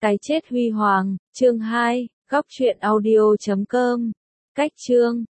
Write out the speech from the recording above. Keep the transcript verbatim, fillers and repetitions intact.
Cái chết huy hoàng, chương hai, góc truyện audio chấm com. Cách chương